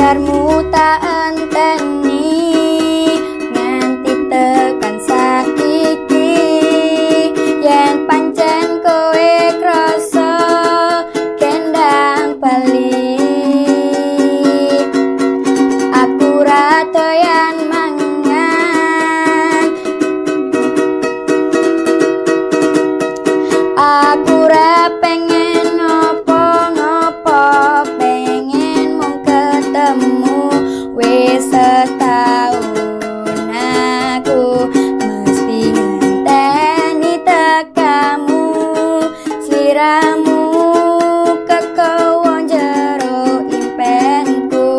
Sabarmu tak enteni nganti tekan sakiki, yen pancen kowe krasa kendang bali. Aku ra doyan mangan, aku ra pengen ngopo-ngopo, pengen mung ketemu. Wis setahun aku mesti ngenteni tekamu, sliramu kekowo jero impenku.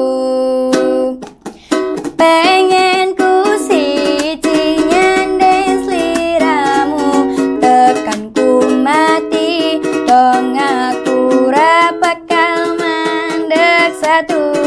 Pengen ku siji nyandeng sliramu, tekan ku mati dong aku ra bakal mandek satu